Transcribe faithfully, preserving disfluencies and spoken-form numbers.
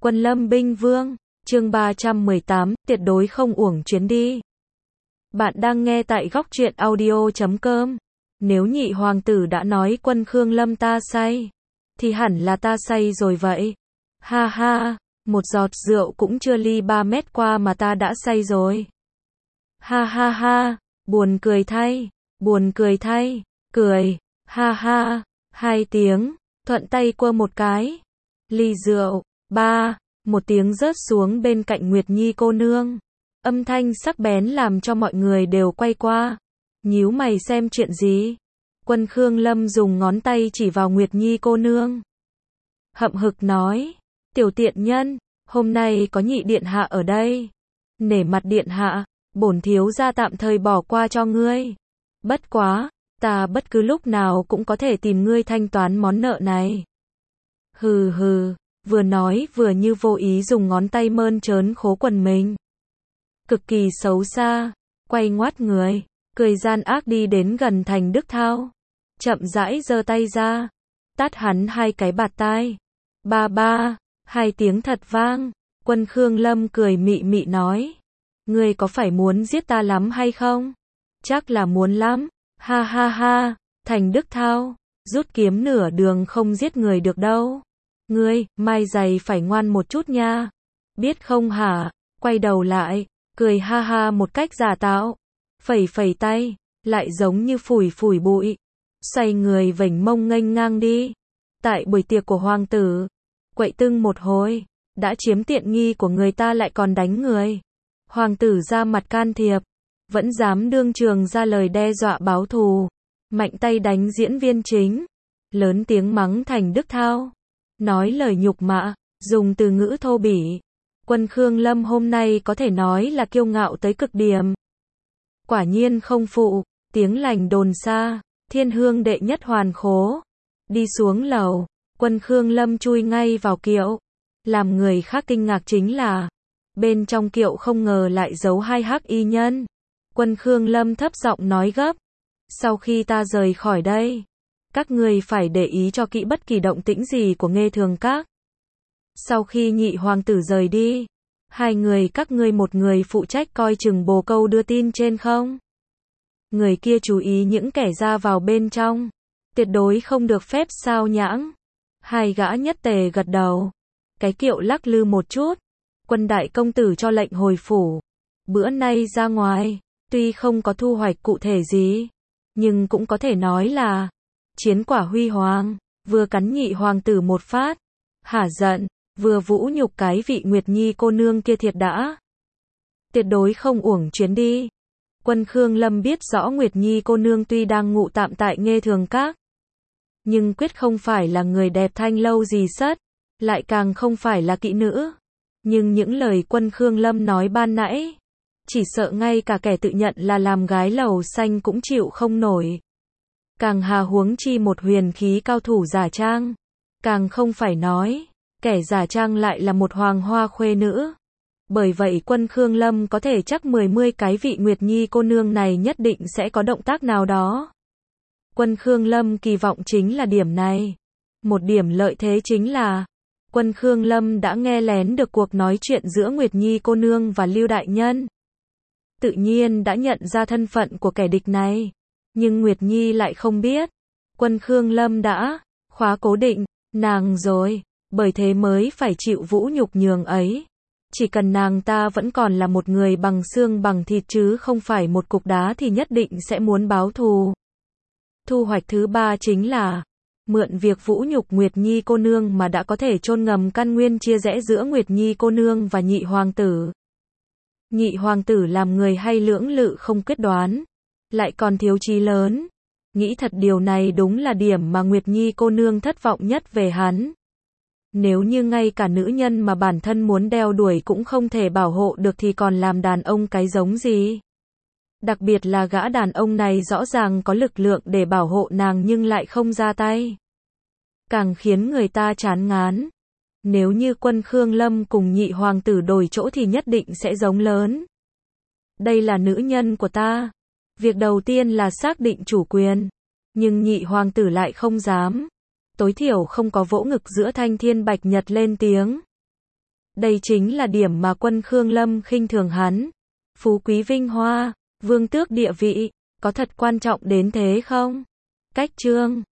Quân Lâm Binh Vương, chương ba trăm mười tám, tuyệt đối không uổng chuyến đi. Bạn đang nghe tại góc truyện audio chấm com. Nếu nhị hoàng tử đã nói Quân Khương Lâm ta say, thì hẳn là ta say rồi vậy. Ha ha, một giọt rượu cũng chưa ly ba mét qua mà ta đã say rồi. Ha ha ha, buồn cười thay, buồn cười thay, cười, ha ha, hai tiếng, thuận tay quơ một cái. Ly rượu, ba, một tiếng rớt xuống bên cạnh Nguyệt Nhi cô nương. Âm thanh sắc bén làm cho mọi người đều quay qua. Nhíu mày xem chuyện gì. Quân Khương Lâm dùng ngón tay chỉ vào Nguyệt Nhi cô nương. Hậm hực nói, tiểu tiện nhân, hôm nay có nhị điện hạ ở đây. Nể mặt điện hạ, bổn thiếu gia tạm thời bỏ qua cho ngươi. Bất quá, ta bất cứ lúc nào cũng có thể tìm ngươi thanh toán món nợ này. Hừ hừ, vừa nói vừa như vô ý dùng ngón tay mơn trớn khố quần mình. Cực kỳ xấu xa, quay ngoắt người, cười gian ác đi đến gần Thành Đức Thao. Chậm rãi giơ tay ra, tát hắn hai cái bạt tai. Ba ba, hai tiếng thật vang. Quân Khương Lâm cười mị mị nói, ngươi có phải muốn giết ta lắm hay không? Chắc là muốn lắm. Ha ha ha, Thành Đức Thao, rút kiếm nửa đường không giết người được đâu. Ngươi, mai giày phải ngoan một chút nha. Biết không hả? Quay đầu lại, cười ha ha một cách giả tạo. Phẩy phẩy tay, lại giống như phủi phủi bụi. Xoay người vểnh mông nghênh ngang đi. Tại buổi tiệc của hoàng tử, quậy tưng một hồi, đã chiếm tiện nghi của người ta lại còn đánh người. Hoàng tử ra mặt can thiệp, vẫn dám đương trường ra lời đe dọa báo thù. Mạnh tay đánh diễn viên chính, lớn tiếng mắng Thành Đức Thao. Nói lời nhục mạ, dùng từ ngữ thô bỉ. Quân Khương Lâm hôm nay có thể nói là kiêu ngạo tới cực điểm. Quả nhiên không phụ, tiếng lành đồn xa, thiên hương đệ nhất hoàn khố. Đi xuống lầu, Quân Khương Lâm chui ngay vào kiệu. Làm người khác kinh ngạc chính là, bên trong kiệu không ngờ lại giấu hai hắc y nhân. Quân Khương Lâm thấp giọng nói gấp, sau khi ta rời khỏi đây, các người phải để ý cho kỹ bất kỳ động tĩnh gì của Nghê Thường Các. Sau khi nhị hoàng tử rời đi, hai người các ngươi một người phụ trách coi chừng bồ câu đưa tin trên không. Người kia chú ý những kẻ ra vào bên trong, tuyệt đối không được phép sao nhãng. Hai gã nhất tề gật đầu. Cái kiệu lắc lư một chút, Quân đại công tử cho lệnh hồi phủ. Bữa nay ra ngoài, tuy không có thu hoạch cụ thể gì, nhưng cũng có thể nói là chiến quả huy hoàng, vừa cắn nhị hoàng tử một phát, hả giận, vừa vũ nhục cái vị Nguyệt Nhi cô nương kia thiệt đã. Tuyệt đối không uổng chuyến đi. Quân Khương Lâm biết rõ Nguyệt Nhi cô nương tuy đang ngụ tạm tại Nghê Thường Các, nhưng quyết không phải là người đẹp thanh lâu gì sất, lại càng không phải là kỹ nữ. Nhưng những lời Quân Khương Lâm nói ban nãy, chỉ sợ ngay cả kẻ tự nhận là làm gái lầu xanh cũng chịu không nổi. Càng hà huống chi một huyền khí cao thủ giả trang. Càng không phải nói, kẻ giả trang lại là một hoàng hoa khuê nữ. Bởi vậy Quân Khương Lâm có thể chắc mười mươi cái vị Nguyệt Nhi cô nương này nhất định sẽ có động tác nào đó. Quân Khương Lâm kỳ vọng chính là điểm này. Một điểm lợi thế chính là, Quân Khương Lâm đã nghe lén được cuộc nói chuyện giữa Nguyệt Nhi cô nương và Lưu Đại Nhân. Tự nhiên đã nhận ra thân phận của kẻ địch này. Nhưng Nguyệt Nhi lại không biết. Quân Khương Lâm đã khóa cố định nàng rồi, bởi thế mới phải chịu vũ nhục nhường ấy. Chỉ cần nàng ta vẫn còn là một người bằng xương bằng thịt chứ không phải một cục đá thì nhất định sẽ muốn báo thù. Thu hoạch thứ ba chính là, mượn việc vũ nhục Nguyệt Nhi cô nương mà đã có thể chôn ngầm căn nguyên chia rẽ giữa Nguyệt Nhi cô nương và nhị hoàng tử. Nhị hoàng tử làm người hay lưỡng lự không quyết đoán, lại còn thiếu chí lớn. Nghĩ thật điều này đúng là điểm mà Nguyệt Nhi cô nương thất vọng nhất về hắn. Nếu như ngay cả nữ nhân mà bản thân muốn đeo đuổi cũng không thể bảo hộ được thì còn làm đàn ông cái giống gì. Đặc biệt là gã đàn ông này rõ ràng có lực lượng để bảo hộ nàng nhưng lại không ra tay. Càng khiến người ta chán ngán. Nếu như Quân Khương Lâm cùng nhị hoàng tử đổi chỗ thì nhất định sẽ giống lớn. Đây là nữ nhân của ta. Việc đầu tiên là xác định chủ quyền. Nhưng nhị hoàng tử lại không dám. Tối thiểu không có vỗ ngực giữa thanh thiên bạch nhật lên tiếng. Đây chính là điểm mà quân Khương Lâm khinh thường hắn. Phú quý vinh hoa, vương tước địa vị, có thật quan trọng đến thế không? Cách chương